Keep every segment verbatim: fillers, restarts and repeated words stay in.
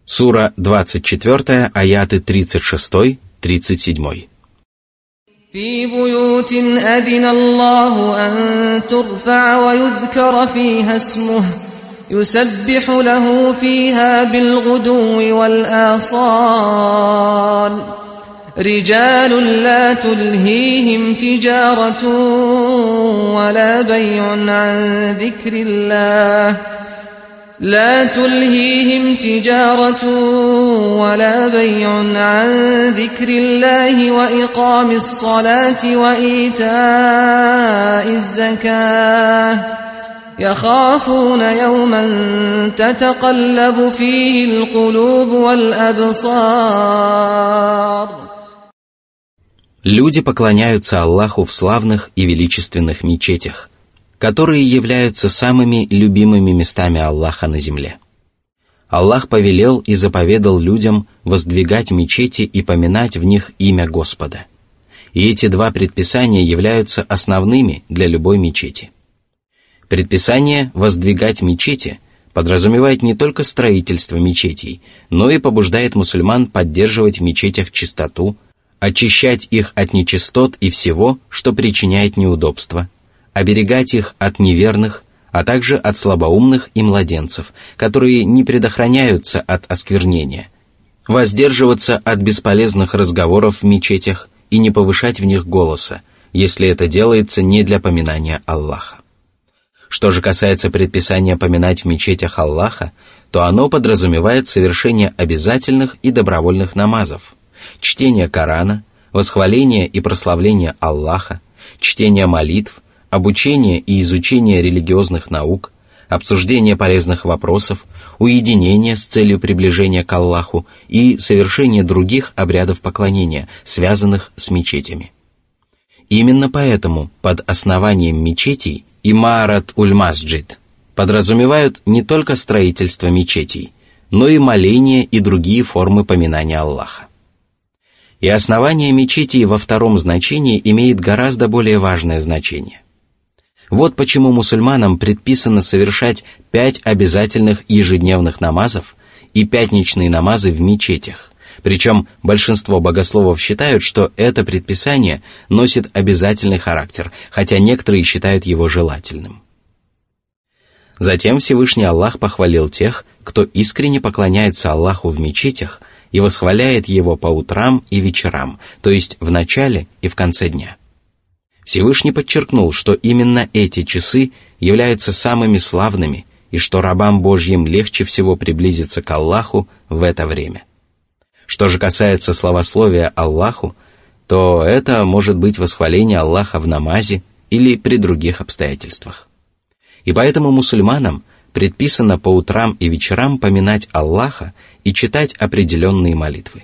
Сура двадцать четыре, аяты тридцать шесть тридцать семь. في بيوت أذن الله أن ترفع ويذكر فيها اسمه يسبح له فيها بالغدو والآصال رجال لا تلهيهم تجارة ولا بيع عن ذكر الله لا تلهيهم تجارة ولا بيع عن ذكر الله وإقام الصلاة وإيتاء الزكاة يخافون يوما تتقلب فيه القلوب والأبصار. Люди поклоняются Аллаху в славных и величественных мечетях, которые являются самыми любимыми местами Аллаха на земле. Аллах повелел и заповедал людям воздвигать мечети и поминать в них имя Господа. И эти два предписания являются основными для любой мечети. Предписание воздвигать мечети подразумевает не только строительство мечетей, но и побуждает мусульман поддерживать в мечетях чистоту, очищать их от нечистот и всего, что причиняет неудобства, оберегать их от неверных, а также от слабоумных и младенцев, которые не предохраняются от осквернения, воздерживаться от бесполезных разговоров в мечетях и не повышать в них голоса, если это делается не для поминания Аллаха. Что же касается предписания поминать в мечетях Аллаха, то оно подразумевает совершение обязательных и добровольных намазов, чтение Корана, восхваление и прославление Аллаха, чтение молитв, обучение и изучение религиозных наук, обсуждение полезных вопросов, уединение с целью приближения к Аллаху и совершение других обрядов поклонения, связанных с мечетями. Именно поэтому под основанием мечетей имарат уль-масджид подразумевают не только строительство мечетей, но и моления и другие формы поминания Аллаха. И основание мечетей во втором значении имеет гораздо более важное значение. Вот почему мусульманам предписано совершать пять обязательных ежедневных намазов и пятничные намазы в мечетях. Причем большинство богословов считают, что это предписание носит обязательный характер, хотя некоторые считают его желательным. Затем Всевышний Аллах похвалил тех, кто искренне поклоняется Аллаху в мечетях и восхваляет Его по утрам и вечерам, то есть в начале и в конце дня. Всевышний подчеркнул, что именно эти часы являются самыми славными и что рабам Божьим легче всего приблизиться к Аллаху в это время. Что же касается славословия Аллаху, то это может быть восхваление Аллаха в намазе или при других обстоятельствах. И поэтому мусульманам предписано по утрам и вечерам поминать Аллаха и читать определенные молитвы.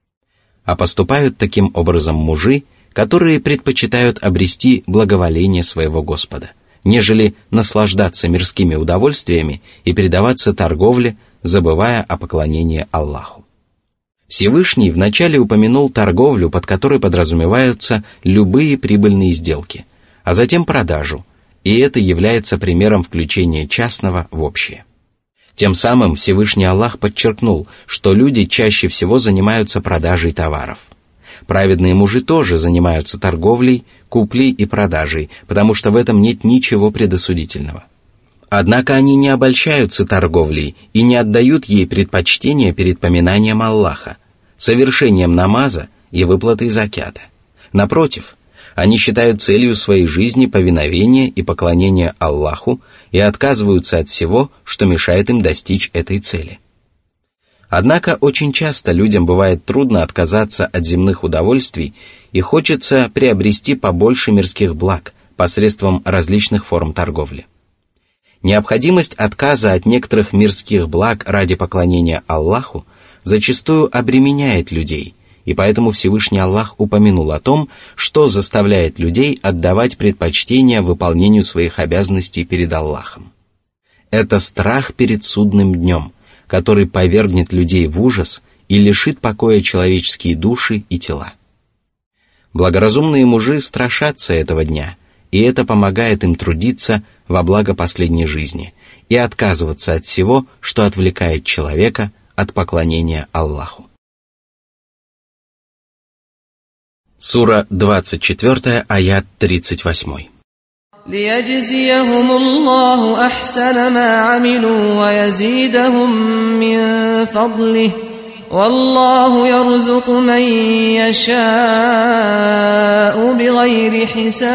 А поступают таким образом мужи, которые предпочитают обрести благоволение своего Господа, нежели наслаждаться мирскими удовольствиями и предаваться торговле, забывая о поклонении Аллаху. Всевышний вначале упомянул торговлю, под которой подразумеваются любые прибыльные сделки, а затем продажу, и это является примером включения частного в общее. Тем самым Всевышний Аллах подчеркнул, что люди чаще всего занимаются продажей товаров. Праведные мужи тоже занимаются торговлей, куплей и продажей, потому что в этом нет ничего предосудительного. Однако они не обольщаются торговлей и не отдают ей предпочтение перед поминанием Аллаха, совершением намаза и выплатой закята. Напротив, они считают целью своей жизни повиновение и поклонение Аллаху и отказываются от всего, что мешает им достичь этой цели. Однако очень часто людям бывает трудно отказаться от земных удовольствий и хочется приобрести побольше мирских благ посредством различных форм торговли. Необходимость отказа от некоторых мирских благ ради поклонения Аллаху зачастую обременяет людей, и поэтому Всевышний Аллах упомянул о том, что заставляет людей отдавать предпочтение выполнению своих обязанностей перед Аллахом. Это страх перед судным днем, который повергнет людей в ужас и лишит покоя человеческие души и тела. Благоразумные мужи страшатся этого дня, и это помогает им трудиться во благо последней жизни и отказываться от всего, что отвлекает человека от поклонения Аллаху. Сура двадцать четыре, аят тридцать восемь. ليجزيهم الله أحسن ما عملوا ويزيدهم من فضله والله يرزق من يشاء بغير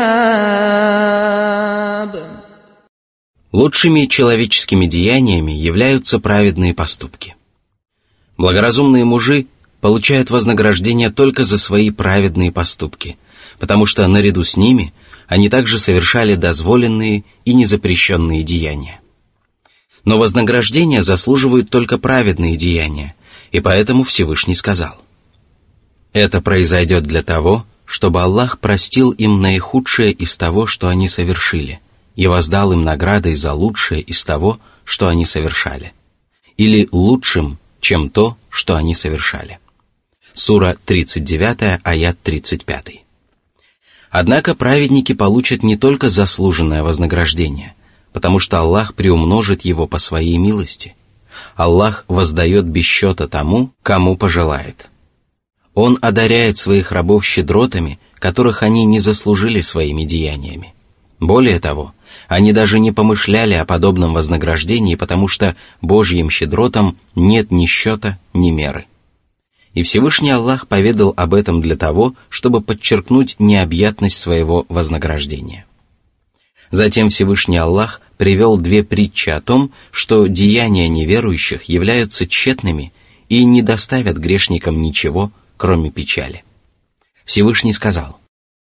حساب. Лучшими человеческими деяниями являются праведные поступки. Благоразумные мужи получают вознаграждение только за свои праведные поступки, потому что наряду с ними они также совершали дозволенные и незапрещенные деяния. Но вознаграждение заслуживают только праведные деяния, и поэтому Всевышний сказал: «Это произойдет для того, чтобы Аллах простил им наихудшее из того, что они совершили, и воздал им наградой за лучшее из того, что они совершали, или лучшим, чем то, что они совершали». Сура тридцать девять, аят тридцать пять. Однако праведники получат не только заслуженное вознаграждение, потому что Аллах приумножит его по своей милости. Аллах воздает без счета тому, кому пожелает. Он одаряет своих рабов щедротами, которых они не заслужили своими деяниями. Более того, они даже не помышляли о подобном вознаграждении, потому что Божьим щедротам нет ни счета, ни меры. И Всевышний Аллах поведал об этом для того, чтобы подчеркнуть необъятность своего вознаграждения. Затем Всевышний Аллах привел две притчи о том, что деяния неверующих являются тщетными и не доставят грешникам ничего, кроме печали. Всевышний сказал: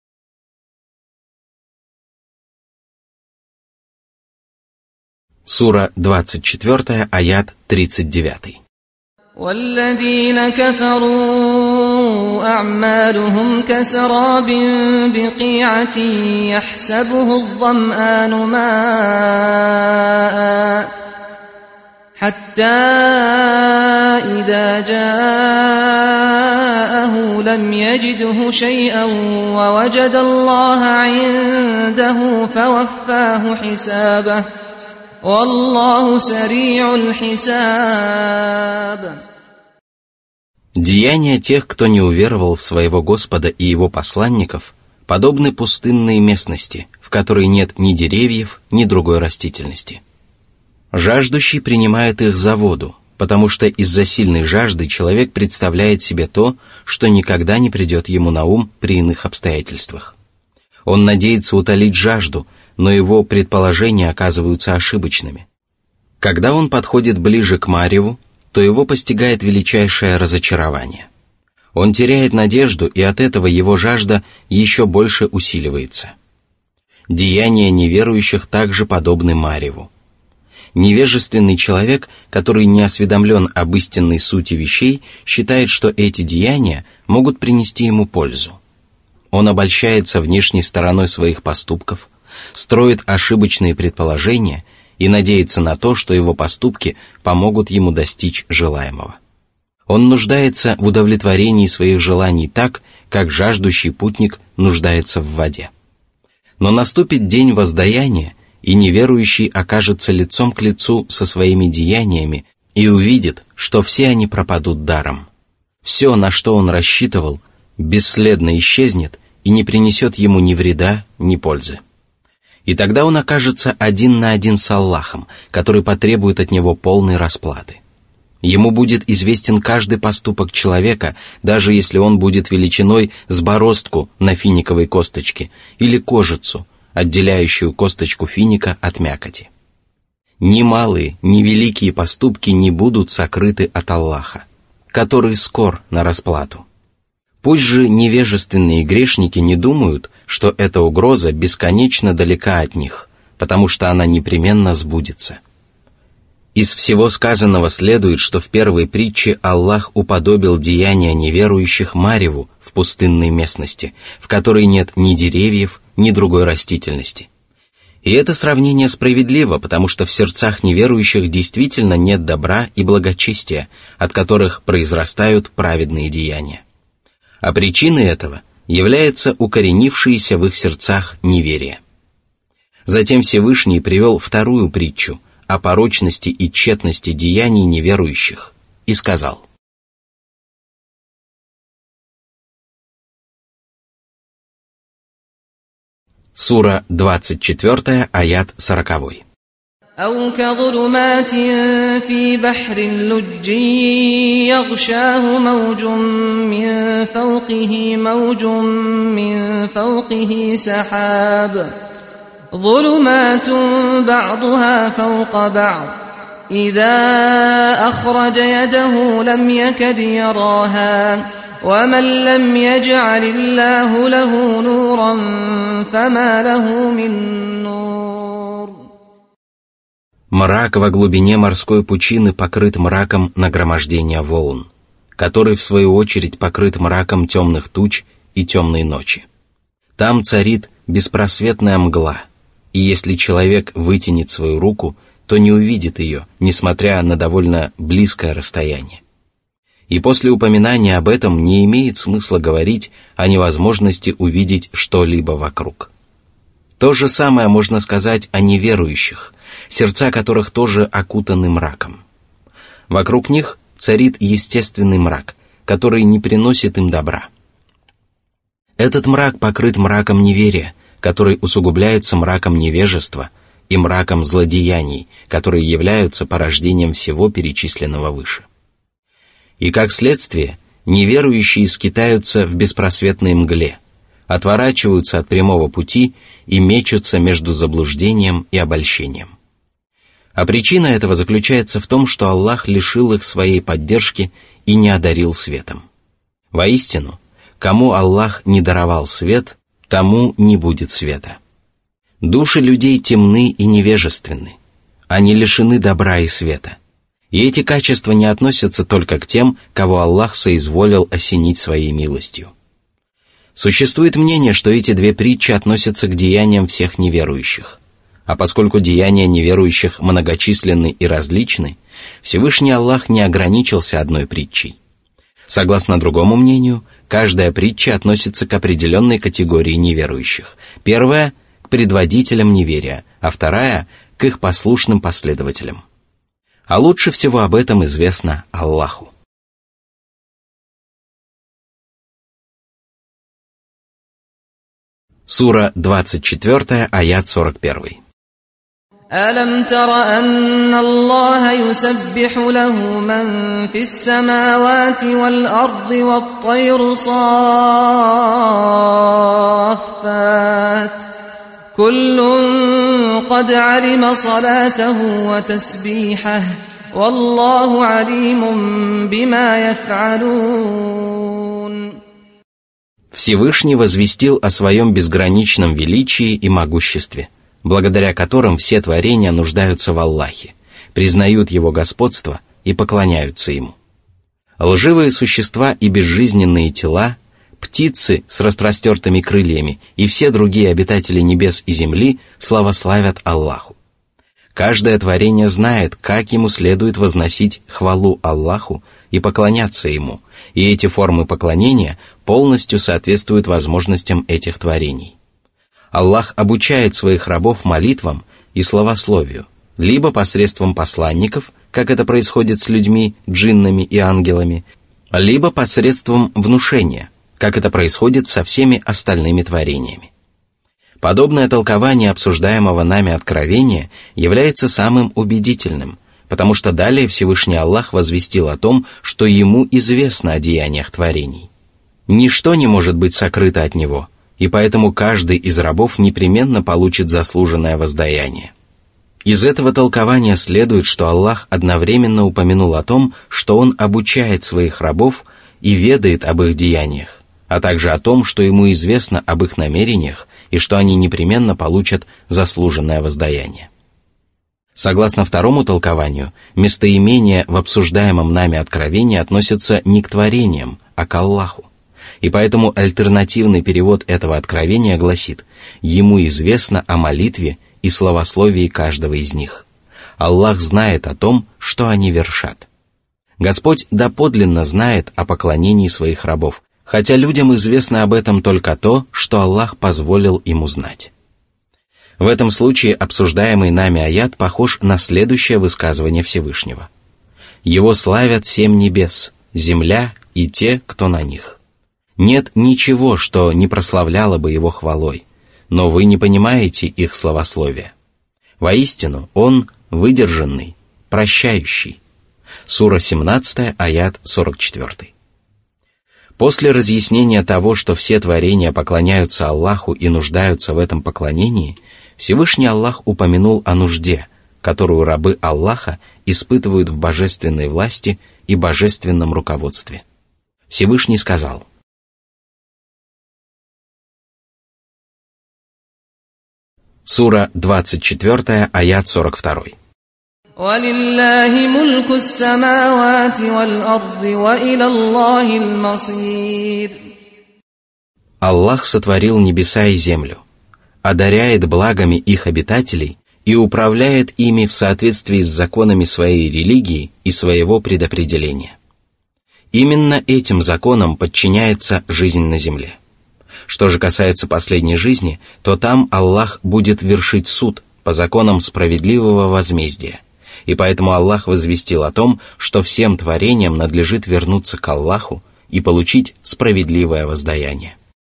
Сура двадцать четыре, аят тридцать девять. والذين كفروا أعمالهم كسراب بقيعة يحسبه الظمآن ماء حتى إذا جاءه لم يجده شيئا ووجد الله عنده فوفاه حسابه والله سريع الحساب. Деяния тех, кто не уверовал в своего Господа и его посланников, подобны пустынной местности, в которой нет ни деревьев, ни другой растительности. Жаждущий принимает их за воду, потому что из-за сильной жажды человек представляет себе то, что никогда не придет ему на ум при иных обстоятельствах. Он надеется утолить жажду, но его предположения оказываются ошибочными. Когда он подходит ближе к мареву, то его постигает величайшее разочарование. Он теряет надежду, и от этого его жажда еще больше усиливается. Деяния неверующих также подобны мареву. Невежественный человек, который не осведомлен об истинной сути вещей, считает, что эти деяния могут принести ему пользу. Он обольщается внешней стороной своих поступков, строит ошибочные предположения и надеется на то, что его поступки помогут ему достичь желаемого. Он нуждается в удовлетворении своих желаний так, как жаждущий путник нуждается в воде. Но наступит день воздаяния, и неверующий окажется лицом к лицу со своими деяниями и увидит, что все они пропадут даром. Все, на что он рассчитывал, бесследно исчезнет и не принесет ему ни вреда, ни пользы. И тогда он окажется один на один с Аллахом, который потребует от него полной расплаты. Ему будет известен каждый поступок человека, даже если он будет величиной с бороздку на финиковой косточке или кожицу, отделяющую косточку финика от мякоти. Ни малые, ни великие поступки не будут сокрыты от Аллаха, который скор на расплату. Пусть же невежественные грешники не думают, что эта угроза бесконечно далека от них, потому что она непременно сбудется. Из всего сказанного следует, что в первой притче Аллах уподобил деяния неверующих мареву в пустынной местности, в которой нет ни деревьев, ни другой растительности. И это сравнение справедливо, потому что в сердцах неверующих действительно нет добра и благочестия, от которых произрастают праведные деяния. А причиной этого является укоренившееся в их сердцах неверие. Затем Всевышний привел вторую притчу о порочности и тщетности деяний неверующих, и сказал: Сура двадцать четыре, аят сорок. أو كظلمات في بحر لج يغشاه موج من فوقه موج من فوقه سحاب ظلمات بعضها فوق بعض إذا أخرج يده لم يكد يراها ومن لم يجعل الله له نورا فما له من نور. Мрак во глубине морской пучины покрыт мраком нагромождения волн, который, в свою очередь, покрыт мраком темных туч и темной ночи. Там царит беспросветная мгла, и если человек вытянет свою руку, то не увидит ее, несмотря на довольно близкое расстояние. И после упоминания об этом не имеет смысла говорить о невозможности увидеть что-либо вокруг. То же самое можно сказать о неверующих, сердца которых тоже окутаны мраком. Вокруг них царит естественный мрак, который не приносит им добра. Этот мрак покрыт мраком неверия, который усугубляется мраком невежества и мраком злодеяний, которые являются порождением всего перечисленного выше. И как следствие, неверующие скитаются в беспросветной мгле, отворачиваются от прямого пути и мечутся между заблуждением и обольщением. А причина этого заключается в том, что Аллах лишил их своей поддержки и не одарил светом. Воистину, кому Аллах не даровал свет, тому не будет света. Души людей темны и невежественны. Они лишены добра и света. И эти качества не относятся только к тем, кого Аллах соизволил осенить своей милостью. Существует мнение, что эти две притчи относятся к деяниям всех неверующих. А поскольку деяния неверующих многочисленны и различны, Всевышний Аллах не ограничился одной притчей. Согласно другому мнению, каждая притча относится к определенной категории неверующих. Первая – к предводителям неверия, а вторая – к их послушным последователям. А лучше всего об этом известно Аллаху. Сура двадцать четыре, аят сорок один. ألم تر أن الله يسبح له من في السماوات والأرض والطير صافات كل قد علم صلاته وتسبيحه والله عليم بما يفعلون. Всевышний возвестил о своем безграничном величии и могуществе, благодаря которым все творения нуждаются в Аллахе, признают Его господство и поклоняются Ему. Лживые существа и безжизненные тела, птицы с распростертыми крыльями и все другие обитатели небес и земли славославят Аллаху. Каждое творение знает, как ему следует возносить хвалу Аллаху и поклоняться Ему, и эти формы поклонения полностью соответствуют возможностям этих творений. Аллах обучает своих рабов молитвам и славословию, либо посредством посланников, как это происходит с людьми, джиннами и ангелами, либо посредством внушения, как это происходит со всеми остальными творениями. Подобное толкование обсуждаемого нами откровения является самым убедительным, потому что далее Всевышний Аллах возвестил о том, что Ему известно о деяниях творений. Ничто не может быть сокрыто от Него, и поэтому каждый из рабов непременно получит заслуженное воздаяние. Из этого толкования следует, что Аллах одновременно упомянул о том, что Он обучает своих рабов и ведает об их деяниях, а также о том, что Ему известно об их намерениях и что они непременно получат заслуженное воздаяние. Согласно второму толкованию, местоимение в обсуждаемом нами откровении относится не к творениям, а к Аллаху. И поэтому альтернативный перевод этого откровения гласит: «Ему известно о молитве и славословии каждого из них. Аллах знает о том, что они вершат». Господь доподлинно знает о поклонении своих рабов, хотя людям известно об этом только то, что Аллах позволил им узнать. В этом случае обсуждаемый нами аят похож на следующее высказывание Всевышнего: Его славят семь небес, земля и те, кто на них. Нет ничего, что не прославляло бы его хвалой, но вы не понимаете их словословия. Воистину, он выдержанный, прощающий. Сура семнадцатая, аят сорок четыре. После разъяснения того, что все творения поклоняются Аллаху и нуждаются в этом поклонении, Всевышний Аллах упомянул о нужде, которую рабы Аллаха испытывают в божественной власти и божественном руководстве. Всевышний сказал: Сура двадцать четыре, аят сорок два. وَلِلَّهِ مُلْكُ السَّمَاوَاتِ وَالْأَرْضِ وَإِلَى اللَّهِ الْمَصِيرُ. Аллах сотворил небеса и землю, одаряет благами их обитателей и управляет ими в соответствии с законами своей религии и своего предопределения. Именно этим законам подчиняется жизнь на земле. Что же касается последней жизни, то там Аллах будет вершить суд по законам справедливого возмездия, и поэтому Аллах возвестил о том, что всем творениям надлежит вернуться к Аллаху и получить справедливое воздаяние.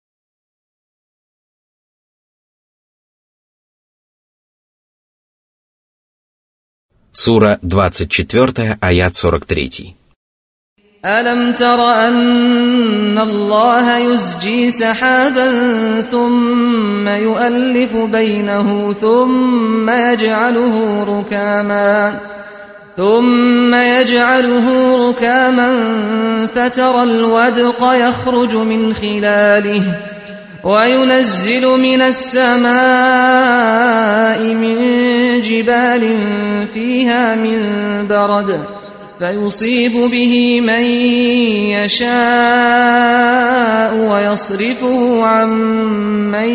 Сура двадцать четыре, аят сорок три. أَلَمْ تَرَ أَنَّ اللَّهَ يُزْجِي سَحَابًا ثُمَّ يُؤَلِّفُ بَيْنَهُ ثُمَّ يَجْعَلُهُ رُكَامًا ثُمَّ يَجْعَلُهُ رُكَامًا فَتَرَى الْوَدْقَ يَخْرُجُ مِنْ خِلَالِهِ وَيُنَزِّلُ مِنَ السَّمَاءِ مِنْ جِبَالٍ فِيهَا مِنْ بَرَدٍ فيصيب به من يشاء ويصرفه عن من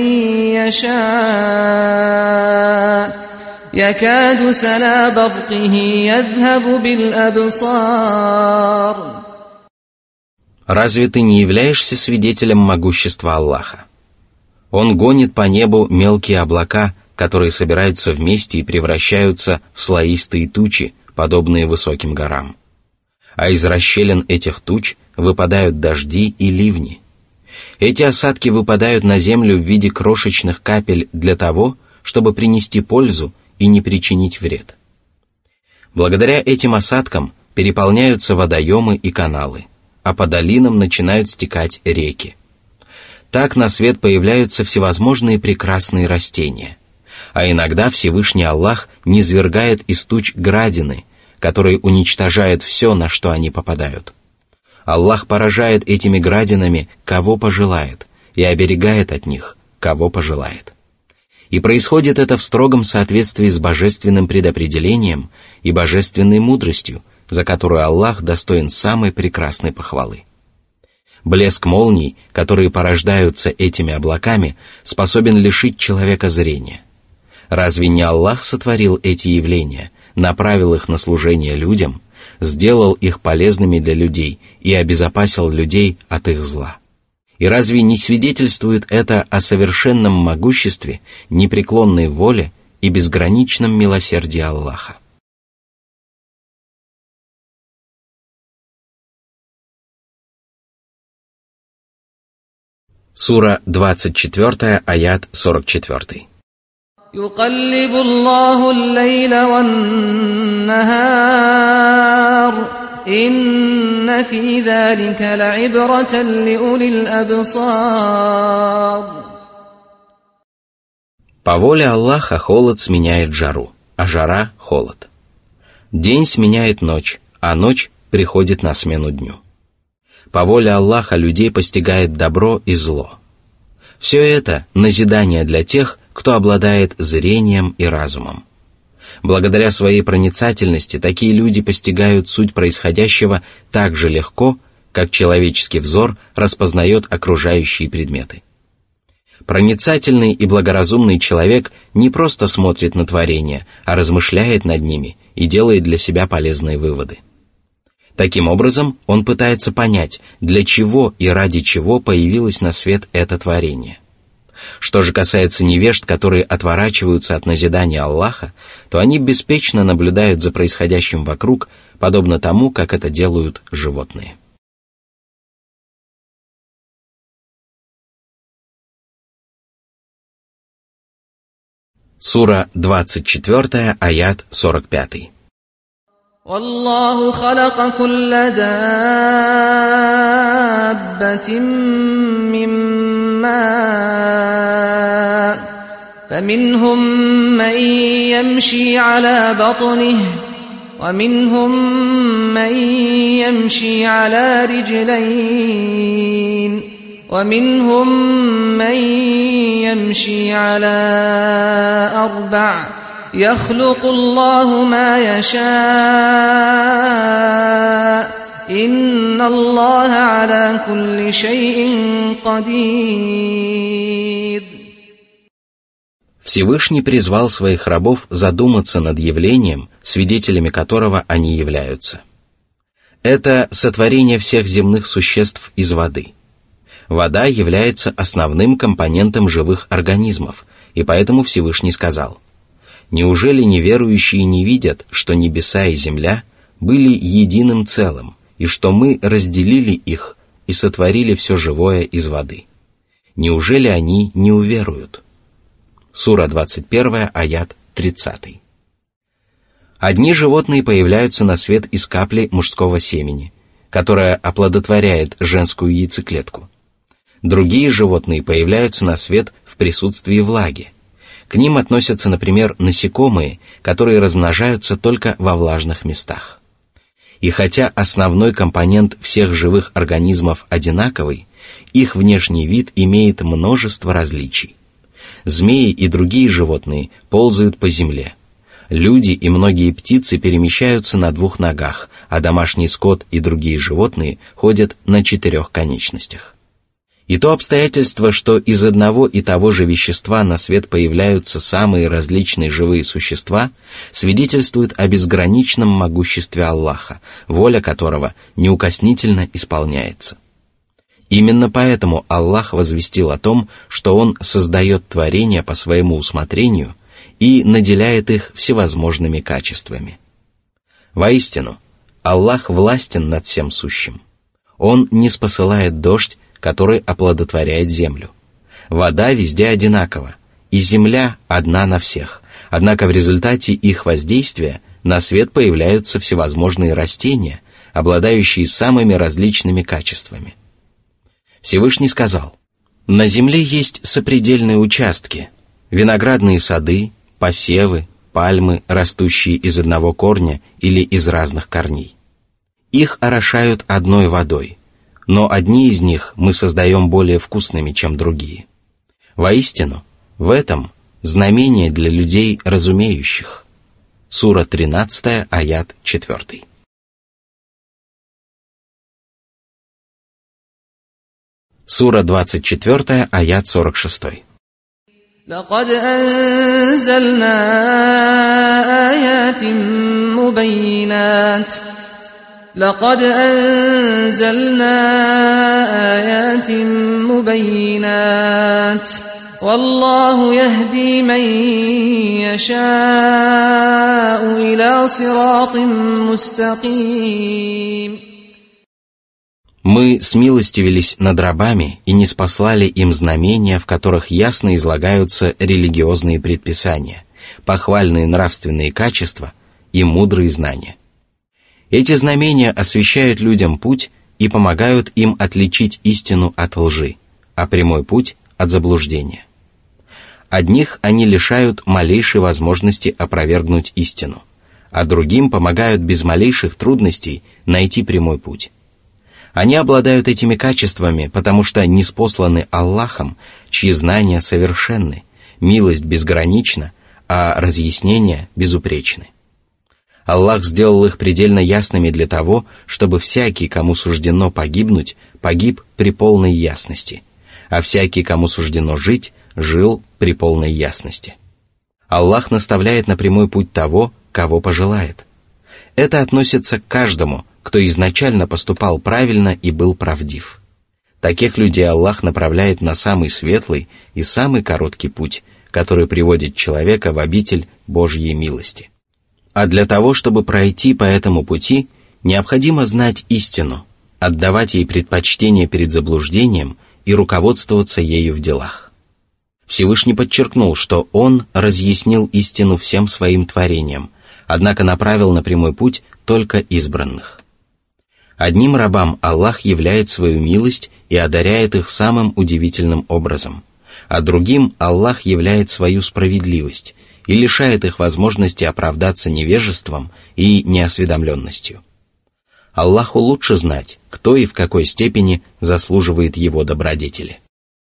يشاء يكاد سنا برقه يذهب بالأبصار. Разве ты не являешься свидетелем могущества Аллаха? Он гонит по небу мелкие облака, которые собираются вместе и превращаются в слоистые тучи, подобные высоким горам. А из расщелин этих туч выпадают дожди и ливни. Эти осадки выпадают на землю в виде крошечных капель для того, чтобы принести пользу и не причинить вред. Благодаря этим осадкам переполняются водоемы и каналы, а по долинам начинают стекать реки. Так на свет появляются всевозможные прекрасные растения, а иногда Всевышний Аллах низвергает из туч градины, которые уничтожают все, на что они попадают. Аллах поражает этими градинами, кого пожелает, и оберегает от них, кого пожелает. И происходит это в строгом соответствии с божественным предопределением и божественной мудростью, за которую Аллах достоин самой прекрасной похвалы. Блеск молний, которые порождаются этими облаками, способен лишить человека зрения. Разве не Аллах сотворил эти явления, направил их на служение людям, сделал их полезными для людей и обезопасил людей от их зла? И разве не свидетельствует это о совершенном могуществе, непреклонной воле и безграничном милосердии Аллаха? Сура двадцать четыре, аят сорок четыре. يقلب الله الليل والنهار إن في ذلك لعبرة لأولي الأبصار. По воле Аллаха холод сменяет жару, а жара — холод. День сменяет ночь, а ночь приходит на смену дню. По воле Аллаха людей постигает добро и зло. Все это — назидание для тех, кто обладает зрением и разумом. Благодаря своей проницательности такие люди постигают суть происходящего так же легко, как человеческий взор распознает окружающие предметы. Проницательный и благоразумный человек не просто смотрит на творения, а размышляет над ними и делает для себя полезные выводы. Таким образом, он пытается понять, для чего и ради чего появилось на свет это творение. Что же касается невежд, которые отворачиваются от назидания Аллаха, то они беспечно наблюдают за происходящим вокруг, подобно тому, как это делают животные. Сура двадцать четыре, аят сорок пять. والله خلق كل دابة من ماء فمنهم من يمشي على بطنه ومنهم من يمشي على رجلين ومنهم من يمشي على أربع يخلق الله ما يشاء إن الله على كل شيء قدير. Всевышний призвал своих рабов задуматься над явлением, свидетелями которого они являются. Это сотворение всех земных существ из воды. Вода является основным компонентом живых организмов, и поэтому Всевышний сказал: «Неужели неверующие не видят, что небеса и земля были единым целым, и что мы разделили их и сотворили все живое из воды? Неужели они не уверуют?» Сура двадцать один, аят тридцать. Одни животные появляются на свет из капли мужского семени, которая оплодотворяет женскую яйцеклетку. Другие животные появляются на свет в присутствии влаги. К ним относятся, например, насекомые, которые размножаются только во влажных местах. И хотя основной компонент всех живых организмов одинаковый, их внешний вид имеет множество различий. Змеи и другие животные ползают по земле. Люди и многие птицы перемещаются на двух ногах, а домашний скот и другие животные ходят на четырех конечностях. И то обстоятельство, что из одного и того же вещества на свет появляются самые различные живые существа, свидетельствует о безграничном могуществе Аллаха, воля которого неукоснительно исполняется. Именно поэтому Аллах возвестил о том, что Он создает творения по своему усмотрению и наделяет их всевозможными качествами. Воистину, Аллах властен над всем сущим. Он ниспосылает дождь, который оплодотворяет землю. Вода везде одинакова, и земля одна на всех, однако в результате их воздействия на свет появляются всевозможные растения, обладающие самыми различными качествами. Всевышний сказал: «На земле есть сопредельные участки, виноградные сады, посевы, пальмы, растущие из одного корня или из разных корней. Их орошают одной водой, но одни из них мы создаем более вкусными, чем другие. Воистину, в этом знамение для людей разумеющих». Сура тринадцать, аят четыре. Сура двадцать четыре, аят сорок шесть. لقد أنزلنا آيات مبينات لقد أنزلنا آيات مبينات والله يهدي من يشاء إلى صراط مستقيم. Мы смилостивились над рабами и ниспослали им знамения, в которых ясно излагаются религиозные предписания, похвальные нравственные качества и мудрые знания. Эти знамения освещают людям путь и помогают им отличить истину от лжи, а прямой путь от заблуждения. Одних они лишают малейшей возможности опровергнуть истину, а другим помогают без малейших трудностей найти прямой путь. Они обладают этими качествами, потому что ниспосланы Аллахом, чьи знания совершенны, милость безгранична, а разъяснения безупречны. Аллах сделал их предельно ясными для того, чтобы всякий, кому суждено погибнуть, погиб при полной ясности, а всякий, кому суждено жить, жил при полной ясности. Аллах наставляет на прямой путь того, кого пожелает. Это относится к каждому, кто изначально поступал правильно и был правдив. Таких людей Аллах направляет на самый светлый и самый короткий путь, который приводит человека в обитель Божьей милости. А для того, чтобы пройти по этому пути, необходимо знать истину, отдавать ей предпочтение перед заблуждением и руководствоваться ею в делах. Всевышний подчеркнул, что Он разъяснил истину всем своим творениям, однако направил на прямой путь только избранных. Одним рабам Аллах являет свою милость и одаряет их самым удивительным образом, а другим Аллах являет свою справедливость и лишает их возможности оправдаться невежеством и неосведомленностью. Аллаху лучше знать, кто и в какой степени заслуживает Его добродетели.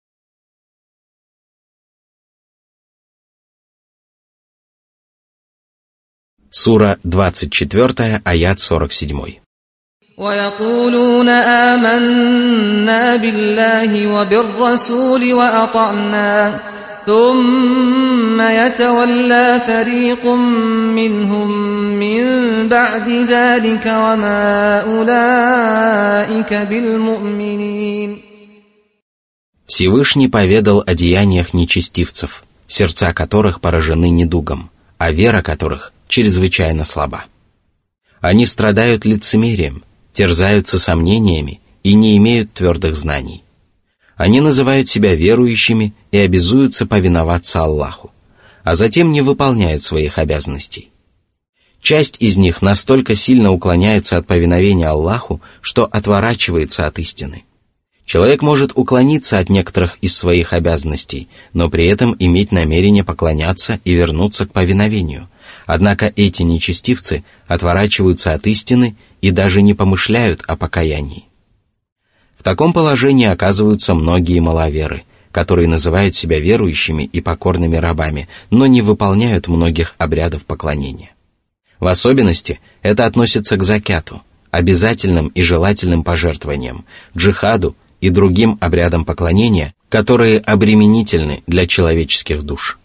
Сура двадцать четыре, аят сорок семь. وَيَقُولُونَ آمَنَّا بِاللَّهِ وَبِالرَّسُولِ وَأَطَعْنَا ثُمَّ يَتَوَلَّى فَرِيقٌ مِّنْهُم مِّن بَعْدِ ذَلِكَ وَمَا أُولَٰئِكَ بِالْمُؤْمِنِينَ. Всевышний поведал о деяниях нечестивцев, сердца которых поражены недугом, а вера которых чрезвычайно слаба. Они страдают лицемерием, терзаются сомнениями и не имеют твердых знаний. Они называют себя верующими и обязуются повиноваться Аллаху, а затем не выполняют своих обязанностей. Часть из них настолько сильно уклоняется от повиновения Аллаху, что отворачивается от истины. Человек может уклониться от некоторых из своих обязанностей, но при этом иметь намерение поклоняться и вернуться к повиновению. Однако эти нечестивцы отворачиваются от истины и даже не помышляют о покаянии. В таком положении оказываются многие маловеры, которые называют себя верующими и покорными рабами, но не выполняют многих обрядов поклонения. В особенности это относится к закяту, обязательным и желательным пожертвованиям, джихаду и другим обрядам поклонения, которые обременительны для человеческих душ.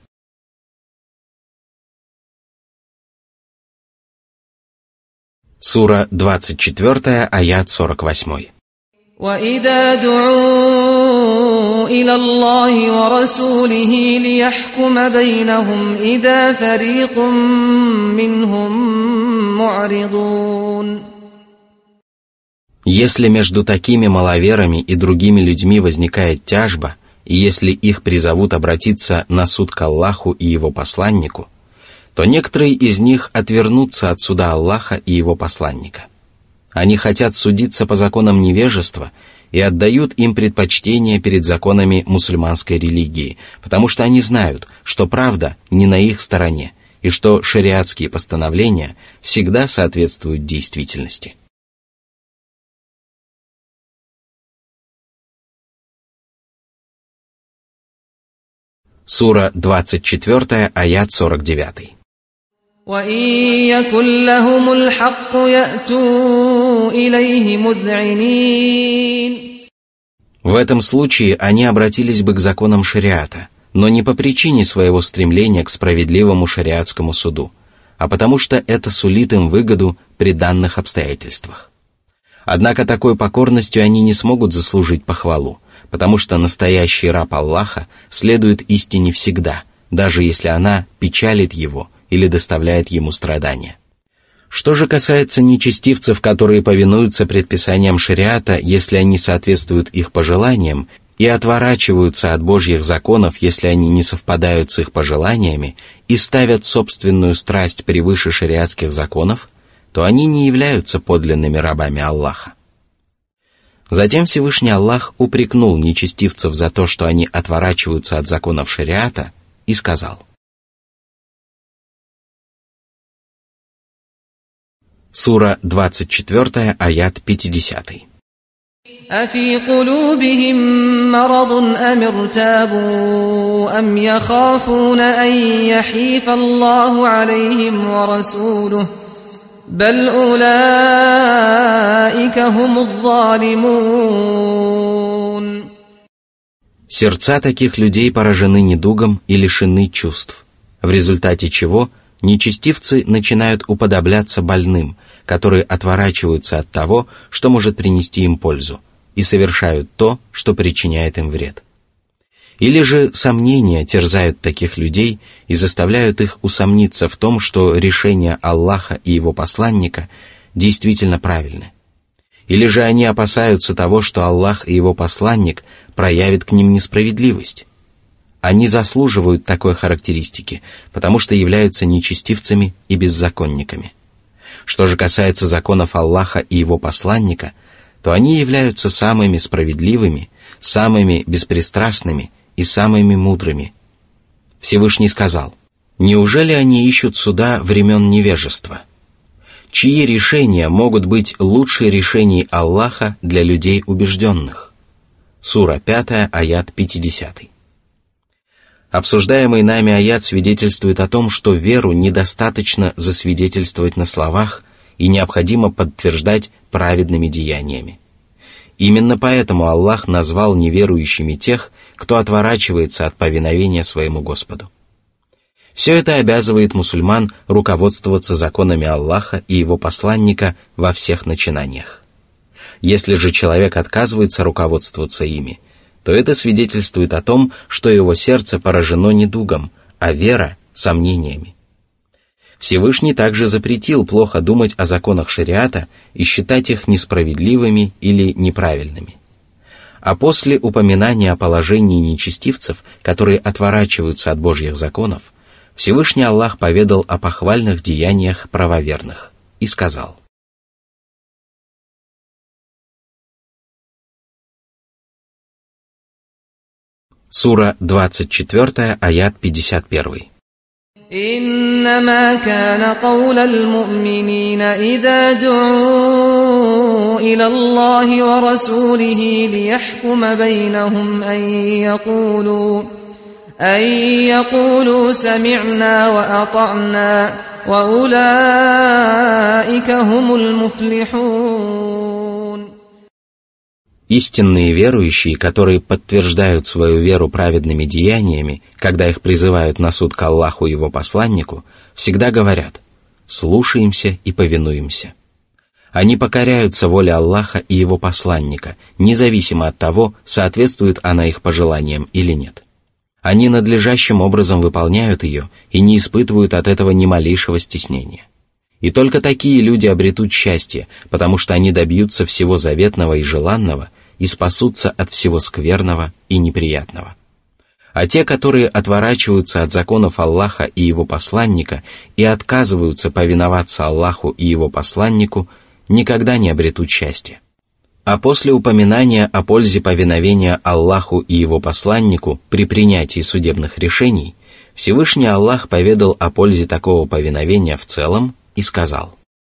Сура двадцать четыре, аят сорок восемь. وَإِذَا دُعُوا إِلَى اللَّهِ وَرَسُولِهِ لِيَحْكُمَ بَيْنَهُمْ إِذَا فَرِيقٌ مِّنْهُمْ مُعْرِضُونَ. Если между такими маловерами и другими людьми возникает тяжба, и если их призовут обратиться на суд к Аллаху и Его посланнику, то некоторые из них отвернутся от суда Аллаха и Его посланника. Они хотят судиться по законам невежества и отдают им предпочтение перед законами мусульманской религии, потому что они знают, что правда не на их стороне и что шариатские постановления всегда соответствуют действительности. Сура двадцать четыре, аят сорок девять. وَإِن يَكُن لَّهُمُ الْحَقُّ يَأْتُوا إِلَيْهِ مُذْعِنِينَ. В этом случае они обратились бы к законам шариата, но не по причине своего стремления к справедливому шариатскому суду, а потому что это сулит им выгоду при данных обстоятельствах. Однако такой покорностью они не смогут заслужить похвалу, потому что настоящий раб Аллаха следует истине всегда, даже если она печалит его или доставляет ему страдания. Что же касается нечестивцев, которые повинуются предписаниям шариата, если они соответствуют их пожеланиям, и отворачиваются от Божьих законов, если они не совпадают с их пожеланиями, и ставят собственную страсть превыше шариатских законов, то они не являются подлинными рабами Аллаха. Затем Всевышний Аллах упрекнул нечестивцев за то, что они отворачиваются от законов шариата, и сказал: Сура двадцать четыре, аят пятьдесят. أَفِي قُلُوبِهِم مَّرَضٌ أَمِ ارْتَابُوا أَمْ يَخَافُونَ أَن يَحِيفَ اللَّهُ عَلَيْهِمْ وَرَسُولُهُ بَلْ أُولَٰئِكَ هُمُ الظَّالِمُونَ. Сердца таких людей поражены недугом и лишены чувств, в результате чего нечестивцы начинают уподобляться больным, которые отворачиваются от того, что может принести им пользу, и совершают то, что причиняет им вред. Или же сомнения терзают таких людей и заставляют их усомниться в том, что решения Аллаха и Его посланника действительно правильны. Или же они опасаются того, что Аллах и Его посланник проявят к ним несправедливость. Они заслуживают такой характеристики, потому что являются нечестивцами и беззаконниками. Что же касается законов Аллаха и Его посланника, то они являются самыми справедливыми, самыми беспристрастными и самыми мудрыми. Всевышний сказал: «Неужели они ищут суда времен невежества? Чьи решения могут быть лучше решений Аллаха для людей убежденных?» Сура пятая, аят пятидесятый. Обсуждаемый нами аят свидетельствует о том, что веру недостаточно засвидетельствовать на словах и необходимо подтверждать праведными деяниями. Именно поэтому Аллах назвал неверующими тех, кто отворачивается от повиновения своему Господу. Все это обязывает мусульман руководствоваться законами Аллаха и Его посланника во всех начинаниях. Если же человек отказывается руководствоваться ими, то это свидетельствует о том, что его сердце поражено недугом, а вера — сомнениями. Всевышний также запретил плохо думать о законах шариата и считать их несправедливыми или неправильными. А после упоминания о положении нечестивцев, которые отворачиваются от Божьих законов, Всевышний Аллах поведал о похвальных деяниях правоверных и сказал: Сура двадцать четыре, аят пятьдесят один. إنما كان قول المؤمنين إذا دعوا إلى الله ورسوله ليحكم بينهم أن يقولوا أن يقولوا سمعنا وأطعنا وأولئك هم المفلحون. Истинные верующие, которые подтверждают свою веру праведными деяниями, когда их призывают на суд к Аллаху и Его посланнику, всегда говорят: «Слушаемся и повинуемся». Они покоряются воле Аллаха и Его посланника, независимо от того, соответствует она их пожеланиям или нет. Они надлежащим образом выполняют ее и не испытывают от этого ни малейшего стеснения. И только такие люди обретут счастье, потому что они добьются всего заветного и желанного и спасутся от всего скверного и неприятного. А те, которые отворачиваются от законов Аллаха и Его посланника и отказываются повиноваться Аллаху и Его посланнику, никогда не обретут счастья. А после упоминания о пользе повиновения Аллаху и Его посланнику при принятии судебных решений, Всевышний Аллах поведал о пользе такого повиновения в целом и сказал: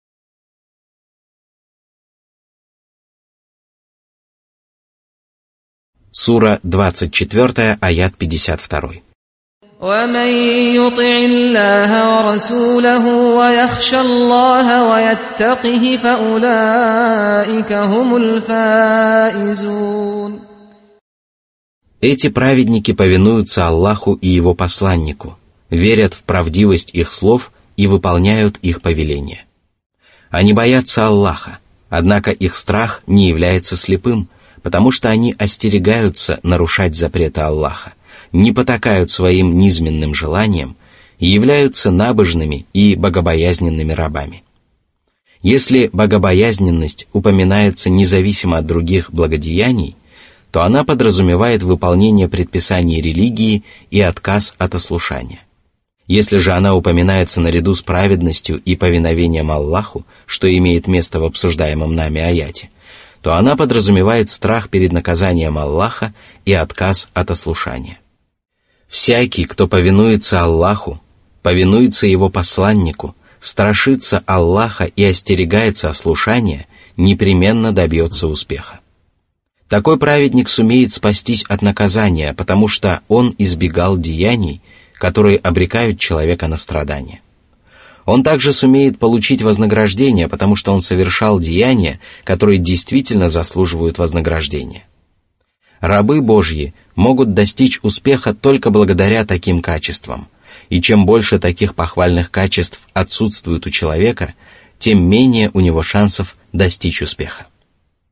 Сура двадцать четыре, аят пятьдесят два. ومن يطع الله ورسوله ويخشى الله ويتقه فأولئك هم الفائزون. Эти праведники повинуются Аллаху и Его посланнику, верят в правдивость их слов и выполняют их повеления. Они боятся Аллаха, однако их страх не является слепым, потому что они остерегаются нарушать запреты Аллаха, не потакают своим низменным желаниям и являются набожными и богобоязненными рабами. Если богобоязненность упоминается независимо от других благодеяний, то она подразумевает выполнение предписаний религии и отказ от ослушания. Если же она упоминается наряду с праведностью и повиновением Аллаху, что имеет место в обсуждаемом нами аяте, то она подразумевает страх перед наказанием Аллаха и отказ от ослушания. Всякий, кто повинуется Аллаху, повинуется Его посланнику, страшится Аллаха и остерегается ослушания, непременно добьется успеха. Такой праведник сумеет спастись от наказания, потому что он избегал деяний, которые обрекают человека на страдания. Он также сумеет получить вознаграждение, потому что он совершал деяния, которые действительно заслуживают вознаграждения. Рабы Божьи могут достичь успеха только благодаря таким качествам, и чем больше таких похвальных качеств отсутствует у человека, тем менее у него шансов достичь успеха.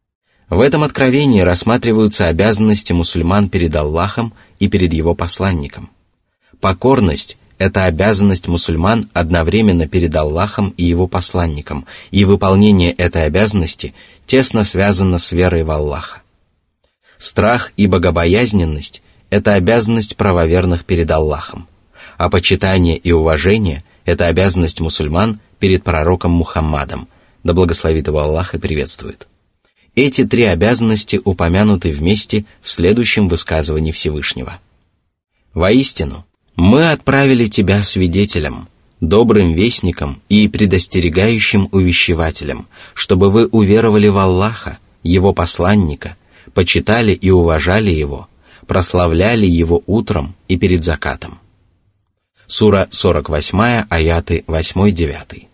В этом откровении рассматриваются обязанности мусульман перед Аллахом и перед его посланником. Покорность – это обязанность мусульман одновременно перед Аллахом и его посланником, и выполнение этой обязанности тесно связано с верой в Аллаха. Страх и богобоязненность – это обязанность правоверных перед Аллахом, а почитание и уважение – это обязанность мусульман перед пророком Мухаммадом, да благословит его Аллах и приветствует. Эти три обязанности упомянуты вместе в следующем высказывании Всевышнего. «Воистину, мы отправили тебя свидетелем, добрым вестником и предостерегающим увещевателем, чтобы вы уверовали в Аллаха, Его посланника, почитали и уважали Его, прославляли Его утром и перед закатом». Сура сорок восемь, аяты восемь-девять.